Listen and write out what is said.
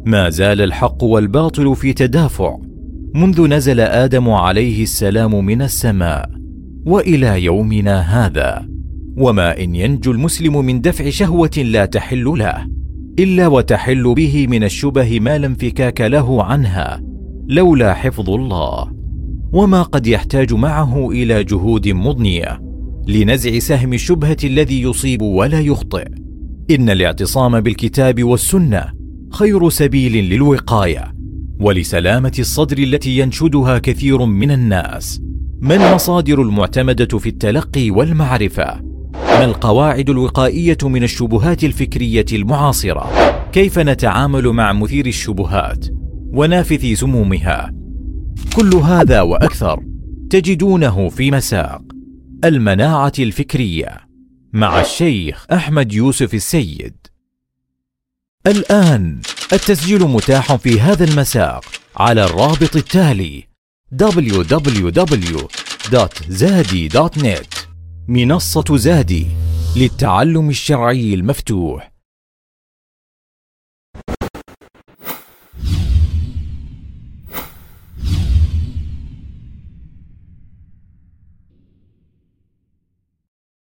ما زال الحق والباطل في تدافع منذ نزل آدم عليه السلام من السماء وإلى يومنا هذا. وما إن ينجو المسلم من دفع شهوة لا تحل له إلا وتحل به من الشبه ما لا انفكاك له عنها لولا حفظ الله، وما قد يحتاج معه إلى جهود مضنية لنزع سهم الشبهة الذي يصيب ولا يخطئ. إن الاعتصام بالكتاب والسنة خير سبيل للوقاية ولسلامة الصدر التي ينشدها كثير من الناس. ما المصادر المعتمدة في التلقي والمعرفة؟ ما القواعد الوقائية من الشبهات الفكرية المعاصرة؟ كيف نتعامل مع مثير الشبهات ونافث سمومها؟ كل هذا وأكثر تجدونه في مساق المناعة الفكرية مع الشيخ أحمد يوسف السيد. الآن التسجيل متاح في هذا المساق على الرابط التالي www.zadi.net. منصة زادي للتعلم الشرعي المفتوح.